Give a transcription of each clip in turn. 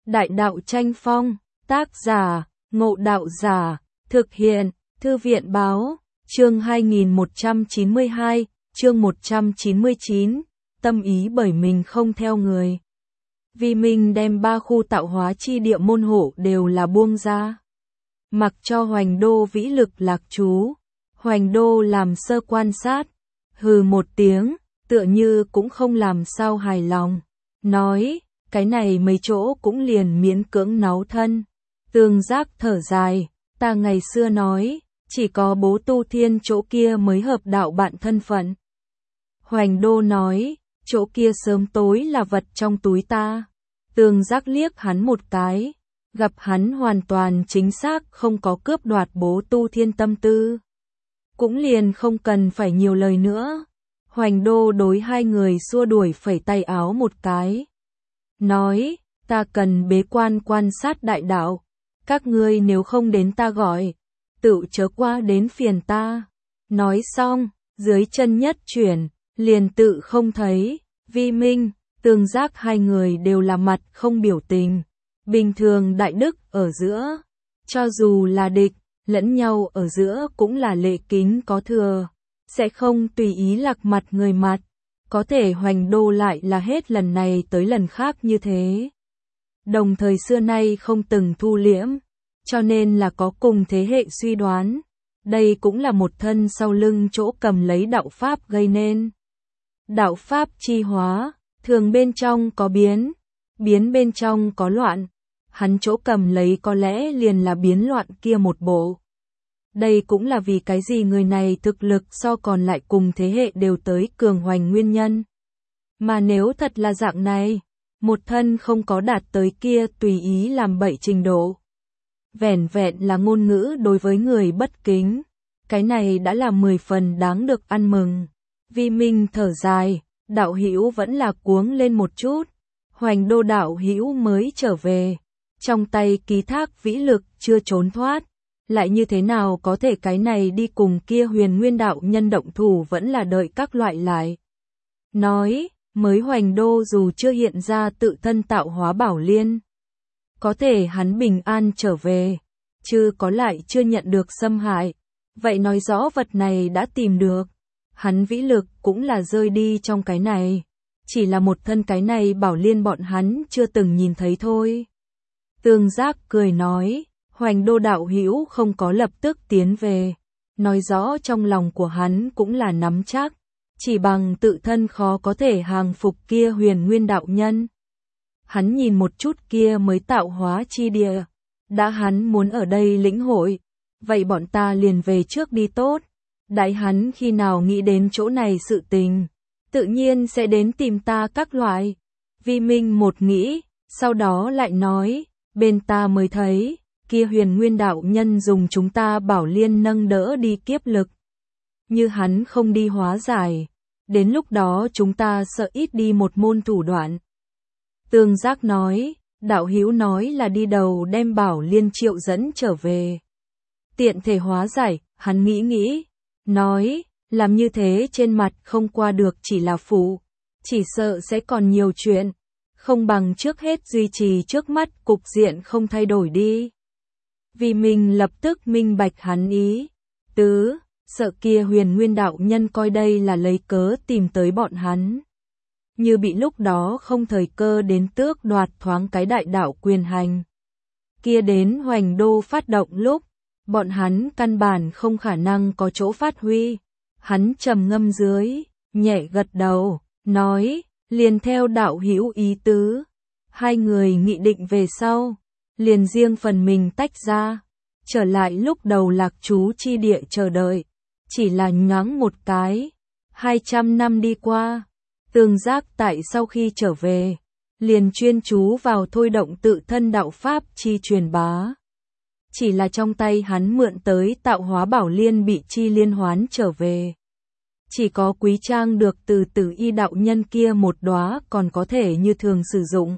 Đại đạo tranh phong, tác giả, Ngộ Đạo Giả, thực hiện, Thư viện báo, chương 2192, chương 199, tâm ý bởi mình không theo người. Vì mình đem 3 khu tạo hóa chi địa môn hộ đều là buông ra. Mặc cho Hoành Đô vĩ lực lạc trú, Hoành Đô làm sơ quan sát, hừ một tiếng, tựa như cũng không làm sao hài lòng, nói, cái này mấy chỗ cũng liền miễn cưỡng náu thân. Tương Giác thở dài, ta ngày xưa nói, chỉ có Bố Tu Thiên chỗ kia mới hợp đạo bạn thân phận. Hoành Đô nói, chỗ kia sớm tối là vật trong túi ta. Tương Giác liếc hắn một cái, gặp hắn hoàn toàn chính xác không có cướp đoạt Bố Tu Thiên tâm tư. Cũng liền không cần phải nhiều lời nữa. Hoành Đô đối hai người xua đuổi phẩy tay áo một cái. Nói, ta cần bế quan quan sát đại đạo. Các ngươi nếu không đến ta gọi, tự chớ qua đến phiền ta. Nói xong, dưới chân nhất chuyển, liền tự không thấy. Vi Minh, Tương Giác hai người đều là mặt không biểu tình. Bình thường đại đức ở giữa, cho dù là địch, lẫn nhau ở giữa cũng là lễ kính có thừa, sẽ không tùy ý lạc mặt người mặt. Có thể Hoành Đô lại là hết lần này tới lần khác như thế. Đồng thời xưa nay không từng thu liễm, cho nên là có cùng thế hệ suy đoán. Đây cũng là một thân sau lưng chỗ cầm lấy đạo pháp gây nên. Đạo pháp chi hóa, thường bên trong có biến, biến bên trong có loạn. Hắn chỗ cầm lấy có lẽ liền là biến loạn kia một bộ. Đây cũng là vì cái gì người này thực lực so còn lại cùng thế hệ đều tới cường hoành nguyên nhân. Mà nếu thật là dạng này, một thân không có đạt tới kia tùy ý làm bậy trình độ. Vẻn vẹn là ngôn ngữ đối với người bất kính. Cái này đã là 10 phần đáng được ăn mừng. Vi Minh thở dài, đạo hữu vẫn là cuống lên một chút. Hoành Đô đạo hữu mới trở về. Trong tay ký thác vĩ lực chưa trốn thoát. Lại như thế nào có thể cái này đi cùng kia Huyền Nguyên đạo nhân động thủ vẫn là đợi các loại lại. Nói, mới Hoành Đô dù chưa hiện ra tự thân tạo hóa bảo liên. Có thể hắn bình an trở về, chứ có lại chưa nhận được xâm hại. Vậy nói rõ vật này đã tìm được. Hắn vĩ lực cũng là rơi đi trong cái này. Chỉ là một thân cái này bảo liên bọn hắn chưa từng nhìn thấy thôi. Tương Giác cười nói, Hoành Đô đạo hữu không có lập tức tiến về. Nói rõ trong lòng của hắn cũng là nắm chắc. Chỉ bằng tự thân khó có thể hàng phục kia Huyền Nguyên đạo nhân. Hắn nhìn một chút kia mới tạo hóa chi địa. Đã hắn muốn ở đây lĩnh hội. Vậy bọn ta liền về trước đi tốt. Đại hắn khi nào nghĩ đến chỗ này sự tình, tự nhiên sẽ đến tìm ta các loại. Vi Minh một nghĩ, sau đó lại nói, bên ta mới thấy, kia Huyền Nguyên đạo nhân dùng chúng ta bảo liên nâng đỡ đi kiếp lực. Như hắn không đi hóa giải, đến lúc đó chúng ta sợ ít đi một môn thủ đoạn. Tương Giác nói, đạo hữu nói là đi đầu đem bảo liên triệu dẫn trở về. Tiện thể hóa giải, hắn nghĩ, nói, làm như thế trên mặt không qua được chỉ là phụ, chỉ sợ sẽ còn nhiều chuyện, không bằng trước hết duy trì trước mắt cục diện không thay đổi đi. Vì mình lập tức minh bạch hắn ý, tứ, sợ kia Huyền Nguyên đạo nhân coi đây là lấy cớ tìm tới bọn hắn. Như bị lúc đó không thời cơ đến tước đoạt thoáng cái đại đạo quyền hành. Kia đến Hoành Đô phát động lúc, bọn hắn căn bản không khả năng có chỗ phát huy. Hắn trầm ngâm dưới, nhẹ gật đầu, nói, liền theo đạo hữu ý tứ. Hai người nghị định về sau, liền riêng phần mình tách ra, trở lại lúc đầu lạc trú chi địa chờ đợi. Chỉ là nhoáng một cái, 200 năm đi qua, Tương Giác tại sau khi trở về, liền chuyên chú vào thôi động tự thân đạo pháp chi truyền bá. Chỉ là trong tay hắn mượn tới tạo hóa bảo liên bị chi liên hoán trở về. Chỉ có Quý Trang được từ Tử Y đạo nhân kia một đóa còn có thể như thường sử dụng.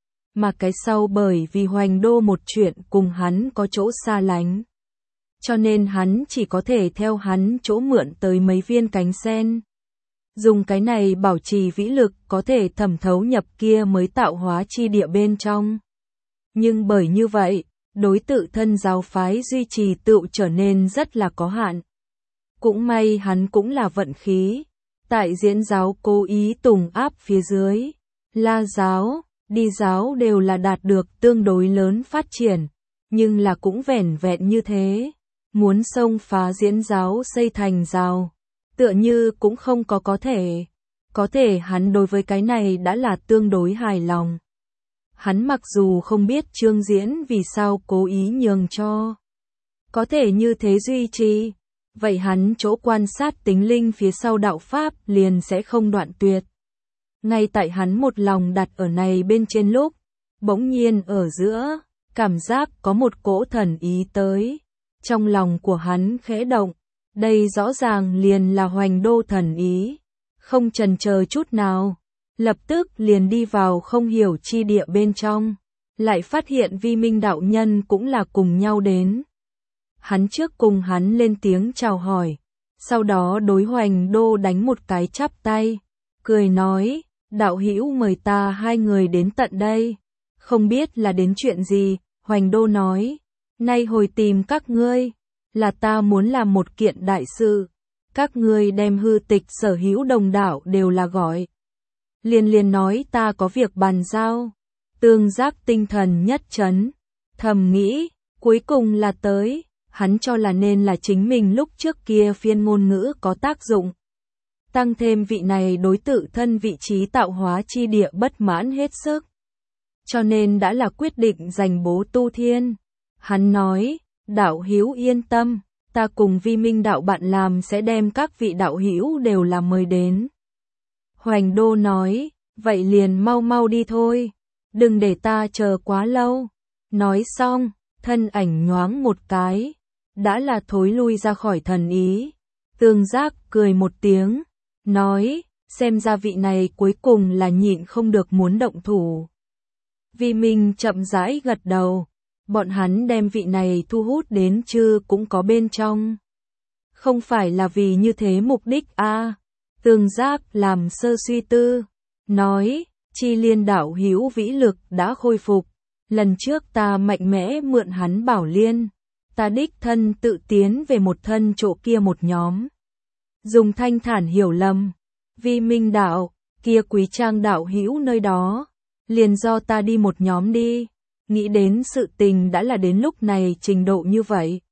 Mà cái sau bởi vì Hoành Đô một chuyện cùng hắn có chỗ xa lánh. Cho nên hắn chỉ có thể theo hắn chỗ mượn tới mấy viên cánh sen. Dùng cái này bảo trì vĩ lực có thể thẩm thấu nhập kia mới tạo hóa chi địa bên trong. Nhưng bởi như vậy, đối tự thân giáo phái duy trì tựu trở nên rất là có hạn. Cũng may hắn cũng là vận khí. Tại Diễn giáo cố ý tùng áp phía dưới, La giáo, Đi giáo đều là đạt được tương đối lớn phát triển, nhưng là cũng vẻn vẹn như thế. Muốn xông phá Diễn giáo xây thành giáo, tựa như cũng không có thể. Có thể hắn đối với cái này đã là tương đối hài lòng. Hắn mặc dù không biết Trương Diễn vì sao cố ý nhường cho có thể như thế duy trì, vậy hắn chỗ quan sát tính linh phía sau đạo Pháp liền sẽ không đoạn tuyệt. Ngay tại hắn một lòng đặt ở này bên trên lúc, bỗng nhiên ở giữa, cảm giác có một cỗ thần ý tới. Trong lòng của hắn khẽ động, đây rõ ràng liền là Hoành Đô thần ý. Không chần chờ chút nào, lập tức liền đi vào không hiểu chi địa bên trong, lại phát hiện Vi Minh đạo nhân cũng là cùng nhau đến. Hắn trước cùng hắn lên tiếng chào hỏi, sau đó đối Hoành Đô đánh một cái chắp tay, cười nói, đạo hữu mời ta hai người đến tận đây, không biết là đến chuyện gì. Hoành Đô nói, nay hồi tìm các ngươi, là ta muốn làm một kiện đại sự, các ngươi đem hư tịch sở hữu đồng đạo đều là gọi. Liền nói ta có việc bàn giao, Tương Giác tinh thần nhất chấn, thầm nghĩ, cuối cùng là tới. Hắn cho là nên là chính mình lúc trước kia phiên ngôn ngữ có tác dụng. Tăng thêm vị này đối tự thân vị trí tạo hóa chi địa bất mãn hết sức. Cho nên đã là quyết định giành bố tu thiên. Hắn nói, đạo hữu yên tâm, ta cùng Vi Minh đạo bạn làm sẽ đem các vị đạo hữu đều là mời đến. Hoành Đô nói, vậy liền mau mau đi thôi, đừng để ta chờ quá lâu. Nói xong, thân ảnh nhoáng một cái, đã là thối lui ra khỏi thần ý. Tương Giác cười một tiếng, nói, xem ra vị này cuối cùng là nhịn không được muốn động thủ. Vi Minh chậm rãi gật đầu, bọn hắn đem vị này thu hút đến chứ cũng có bên trong. Không phải là vì như thế mục đích a. Tương Giác làm sơ suy tư, nói, Chi Liên đạo hữu vĩ lực đã khôi phục, lần trước ta mạnh mẽ mượn hắn bảo liên. Ta đích thân tự tiến về một thân chỗ kia một nhóm. Dùng thanh thản hiểu lầm, Vi Minh đạo, kia Quý Trang đạo hữu nơi đó, liền do ta đi một nhóm đi. Nghĩ đến sự tình đã là đến lúc này trình độ như vậy,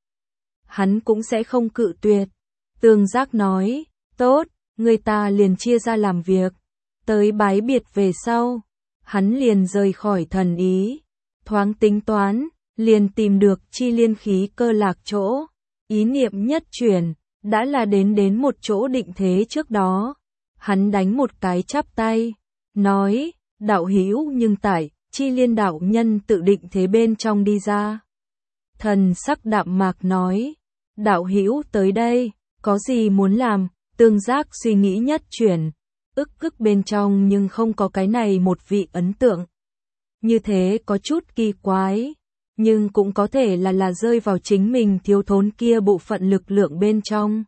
hắn cũng sẽ không cự tuyệt. Tương Giác nói, tốt, người ta liền chia ra làm việc. Tới bái biệt về sau, hắn liền rời khỏi thần ý, thoáng tính toán, liền tìm được Chi Liên khí cơ lạc chỗ, ý niệm nhất chuyển, đã là đến một chỗ định thế trước đó. Hắn đánh một cái chắp tay, nói, đạo hữu nhưng tại, Chi Liên đạo nhân tự định thế bên trong đi ra. Thần sắc đạm mạc nói, đạo hữu tới đây, có gì muốn làm? Tương Giác suy nghĩ nhất chuyển, ức bên trong nhưng không có cái này một vị ấn tượng. Như thế có chút kỳ quái, nhưng cũng có thể là rơi vào chính mình thiếu thốn kia bộ phận lực lượng bên trong.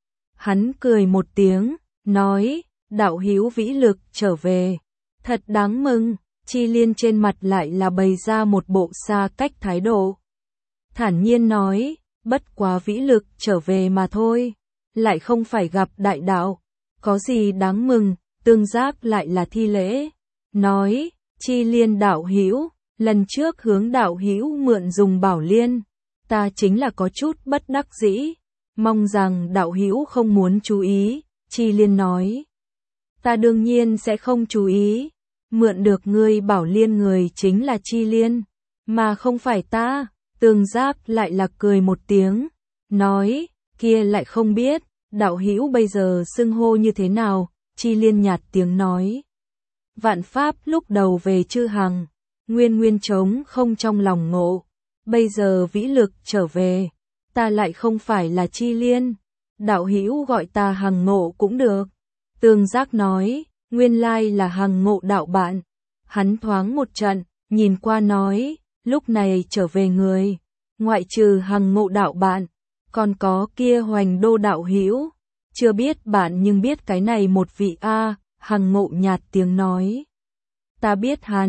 Hắn cười một tiếng, nói, đạo hữu vĩ lực trở về, thật đáng mừng. Chi Liên trên mặt lại là bày ra một bộ xa cách thái độ. Thản nhiên nói, bất quá vĩ lực trở về mà thôi, lại không phải gặp đại đạo, có gì đáng mừng. Tương Giác lại là thi lễ, nói, Chi Liên đạo hữu, lần trước hướng đạo hữu mượn dùng bảo liên, ta chính là có chút bất đắc dĩ, mong rằng đạo hữu không muốn chú ý. Chi Liên nói, ta đương nhiên sẽ không chú ý, mượn được ngươi bảo liên người chính là Chi Liên, mà không phải ta. Tương Giác lại là cười một tiếng, nói, kia lại không biết, đạo hữu bây giờ xưng hô như thế nào? Chi Liên nhạt tiếng nói, vạn pháp lúc đầu về chư hằng, nguyên trống không trong lòng ngộ, bây giờ vĩ lực trở về, ta lại không phải là Chi Liên, đạo hữu gọi ta hằng ngộ cũng được. Tương Giác nói, nguyên lai là hằng ngộ đạo bạn. Hắn thoáng một trận, nhìn qua nói, lúc này trở về người, ngoại trừ hằng ngộ đạo bạn, còn có kia Hoành Đô đạo hữu, chưa biết bạn nhưng biết cái này một vị a. Hằng Ngộ nhạt tiếng nói, ta biết hắn,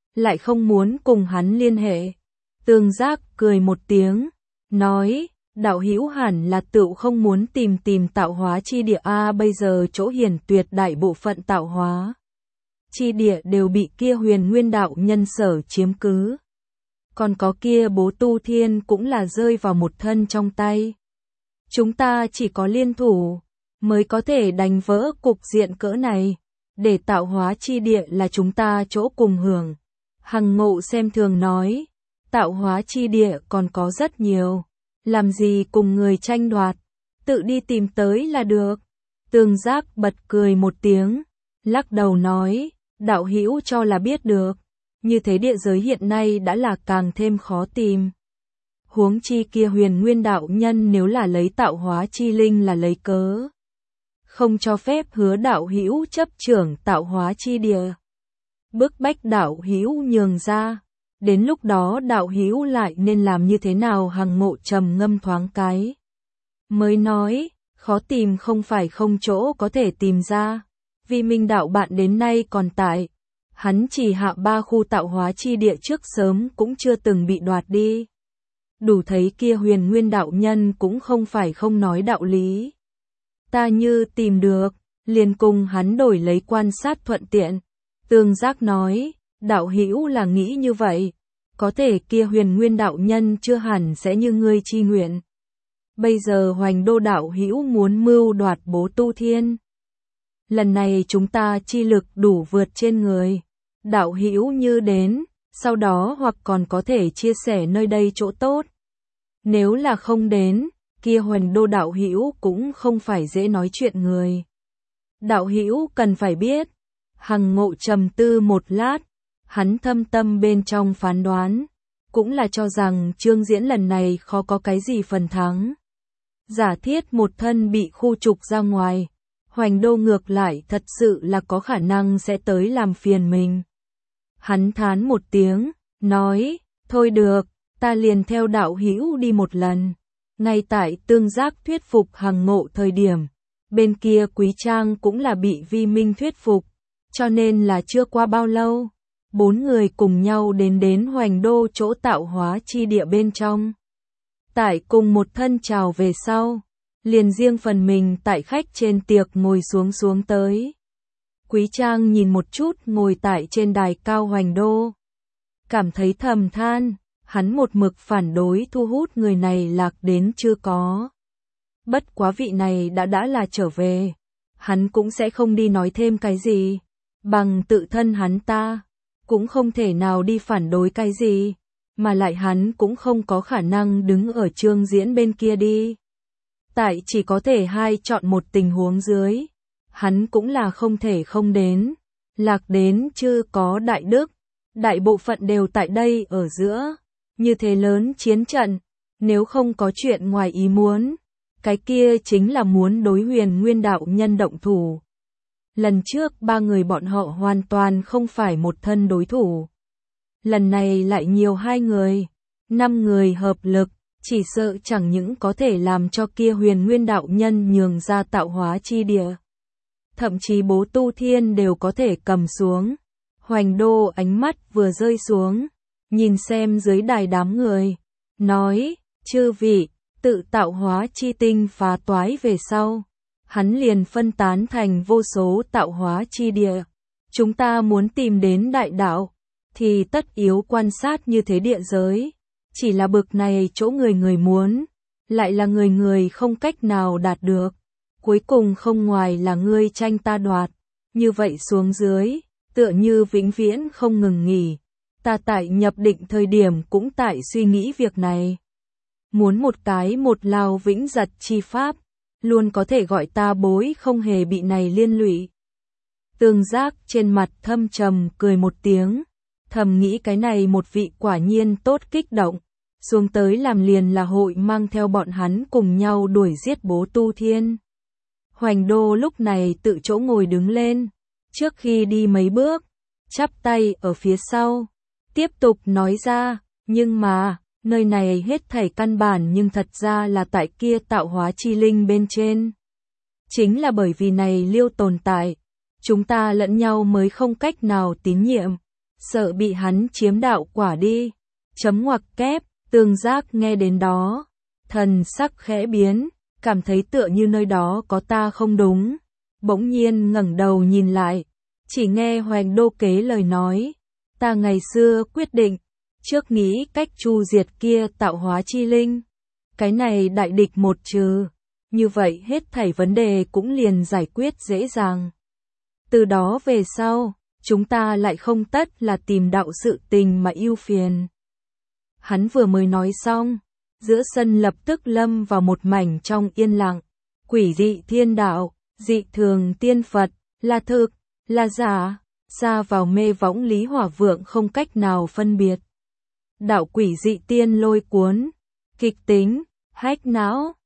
lại không muốn cùng hắn liên hệ. Tương Giác cười một tiếng, nói, đạo hữu hẳn là tựu không muốn tìm tạo hóa chi địa a, bây giờ chỗ hiển tuyệt đại bộ phận tạo hóa chi địa đều bị kia Huyền Nguyên đạo nhân sở chiếm cứ. Còn có kia Bố Tu Thiên cũng là rơi vào một thân trong tay. Chúng ta chỉ có liên thủ mới có thể đánh vỡ cục diện cỡ này, để tạo hóa chi địa là chúng ta chỗ cùng hưởng. Hằng Ngộ xem thường nói, tạo hóa chi địa còn có rất nhiều, làm gì cùng người tranh đoạt, tự đi tìm tới là được. Tương Giác bật cười một tiếng, lắc đầu nói, đạo hữu cho là biết được, như thế địa giới hiện nay đã là càng thêm khó tìm. Huống chi kia Huyền Nguyên đạo nhân nếu là lấy tạo hóa chi linh là lấy cớ, không cho phép hứa đạo hữu chấp trưởng tạo hóa chi địa, bức bách đạo hữu nhường ra, đến lúc đó đạo hữu lại nên làm như thế nào? Hằng Ngộ trầm ngâm thoáng cái, mới nói, khó tìm không phải không chỗ có thể tìm ra, vì Minh đạo bạn đến nay còn tại, hắn chỉ hạ 3 khu tạo hóa chi địa trước sớm cũng chưa từng bị đoạt đi. Đủ thấy kia Huyền Nguyên đạo nhân cũng không phải không nói đạo lý. Ta như tìm được, liền cùng hắn đổi lấy quan sát thuận tiện. Tương Giác nói, đạo hữu là nghĩ như vậy, có thể kia Huyền Nguyên đạo nhân chưa hẳn sẽ như ngươi chi nguyện. Bây giờ Hoành Đô đạo hữu muốn mưu đoạt Bố Tu Thiên. Lần này chúng ta chi lực đủ vượt trên người. Đạo hữu như đến, sau đó hoặc còn có thể chia sẻ nơi đây chỗ tốt. Nếu là không đến, kia Hoành Đô đạo hữu cũng không phải dễ nói chuyện người. Đạo hữu cần phải biết. Hằng Ngộ trầm tư một lát, hắn thâm tâm bên trong phán đoán, cũng là cho rằng Trương Diễn lần này khó có cái gì phần thắng. Giả thiết một thân bị khu trục ra ngoài, Hoành Đô ngược lại thật sự là có khả năng sẽ tới làm phiền mình. Hắn thán một tiếng, nói, thôi được, ta liền theo đạo hữu đi một lần. Ngay tại Tương Giác thuyết phục Hằng Ngộ thời điểm, bên kia Quý Trang cũng là bị Vi Minh thuyết phục, cho nên là chưa qua bao lâu, 4 người cùng nhau đến Hoành Đô chỗ tạo hóa chi địa bên trong. Tại cùng một thân chào về sau, liền riêng phần mình tại khách trên tiệc ngồi xuống tới. Quý Trang nhìn một chút ngồi tại trên đài cao Hoành Đô, cảm thấy thầm than, hắn một mực phản đối thu hút người này lạc đến chưa có. Bất quá vị này đã là trở về, hắn cũng sẽ không đi nói thêm cái gì, bằng tự thân hắn ta, cũng không thể nào đi phản đối cái gì, mà lại hắn cũng không có khả năng đứng ở Trương Diễn bên kia đi. Tại chỉ có thể hai chọn một tình huống dưới, hắn cũng là không thể không đến, lạc đến chưa có đại đức, đại bộ phận đều tại đây ở giữa, như thế lớn chiến trận, nếu không có chuyện ngoài ý muốn, cái kia chính là muốn đối Huyền Nguyên đạo nhân động thủ. Lần trước 3 người bọn họ hoàn toàn không phải một thân đối thủ. Lần này lại nhiều 2 người, 5 người hợp lực, chỉ sợ chẳng những có thể làm cho kia Huyền Nguyên đạo nhân nhường ra tạo hóa chi địa. Thậm chí Bố Tu Thiên đều có thể cầm xuống. Hoành Đô ánh mắt vừa rơi xuống, nhìn xem dưới đài đám người, nói, chư vị, tự tạo hóa chi tinh phá toái về sau, hắn liền phân tán thành vô số tạo hóa chi địa. Chúng ta muốn tìm đến đại đạo, thì tất yếu quan sát như thế địa giới. Chỉ là bực này chỗ người muốn, lại là người không cách nào đạt được. Cuối cùng không ngoài là ngươi tranh ta đoạt. Như vậy xuống dưới, tựa như vĩnh viễn không ngừng nghỉ. Ta tại nhập định thời điểm cũng tại suy nghĩ việc này. Muốn một cái một lao vĩnh giật chi pháp, luôn có thể gọi ta bối không hề bị này liên lụy. Tương Giác trên mặt thâm trầm cười một tiếng, thầm nghĩ cái này một vị quả nhiên tốt kích động, xuống tới làm liền là hội mang theo bọn hắn cùng nhau đuổi giết Bố Tu Thiên. Hoành Đô lúc này tự chỗ ngồi đứng lên, trước khi đi mấy bước, chắp tay ở phía sau, tiếp tục nói ra, nhưng mà, nơi này hết thảy căn bản nhưng thật ra là tại kia tạo hóa chi linh bên trên. Chính là bởi vì này liêu tồn tại, chúng ta lẫn nhau mới không cách nào tín nhiệm, sợ bị hắn chiếm đạo quả đi. Chấm ngoặc kép, Tương Giác nghe đến đó, thần sắc khẽ biến, cảm thấy tựa như nơi đó có ta không đúng. Bỗng nhiên ngẩng đầu nhìn lại, chỉ nghe Hoành Đô kế lời nói, ta ngày xưa quyết định, trước nghĩ cách chu diệt kia tạo hóa chi linh. Cái này đại địch một trừ, như vậy hết thảy vấn đề cũng liền giải quyết dễ dàng. Từ đó về sau, chúng ta lại không tất là tìm đạo sự tình mà ưu phiền. Hắn vừa mới nói xong, giữa sân lập tức lâm vào một mảnh trong yên lặng. Quỷ dị thiên đạo, dị thường tiên Phật, là thực, là giả, xa vào mê võng Lý Hỏa Vượng không cách nào phân biệt. Đạo quỷ dị tiên lôi cuốn, kịch tính, hách não,